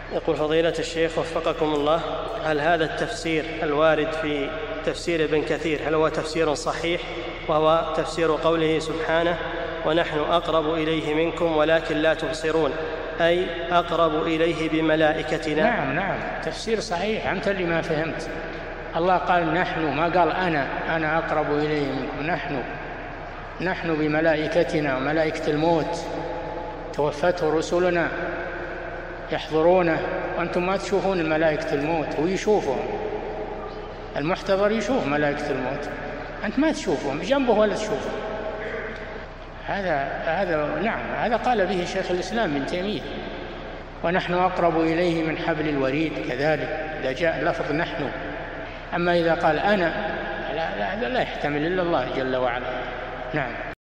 يقول فضيلة الشيخ وفقكم الله، هل هذا التفسير الوارد في تفسير ابن كثير هل هو تفسير صحيح، وهو تفسير قوله سبحانه ونحن أقرب إليه منكم ولكن لا تبصرون، أي أقرب إليه بملائكتنا؟ نعم تفسير صحيح، أنت اللي ما فهمت. الله قال نحن، ما قال أنا أقرب إليه منكم. نحن بملائكتنا، ملائكة الموت توفته رسلنا يحضرونه، وأنتم ما تشوفون ملائكة الموت، هو يشوفهم، المحتضر يشوف ملائكة الموت، أنت ما تشوفهم بجنبه ولا تشوفهم. هذا قال به شيخ الإسلام ابن تيمية، ونحن أقرب إليه من حبل الوريد، كذلك إذا جاء لفظ نحن. أما إذا قال أنا لا يحتمل إلا الله جل وعلا. نعم.